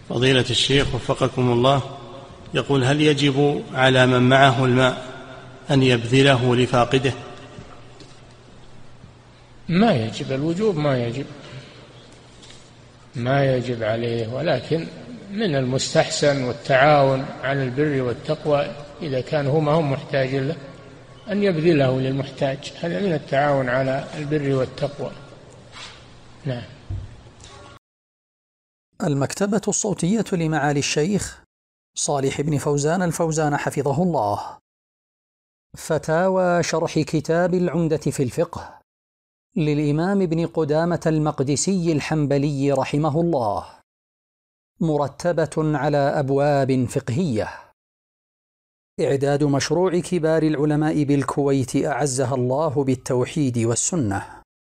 فضيلة الشيخ وفقكم الله، يقول: هل يجب على من معه الماء أن يبذله لفاقده؟ ما يجب، الوجوب ما يجب عليه، ولكن من المستحسن والتعاون على البر والتقوى إذا كان هو ما هو محتاج له أن يبذله للمحتاج، هذا من التعاون على البر والتقوى. نعم. المكتبة الصوتية لمعالي الشيخ صالح بن فوزان الفوزان حفظه الله. فتاوى شرح كتاب العمدة في الفقه للإمام ابن قدامة المقدسي الحنبلي رحمه الله، مرتبة على أبواب فقهية. إعداد مشروع كبار العلماء بالكويت أعزها الله بالتوحيد والسنة.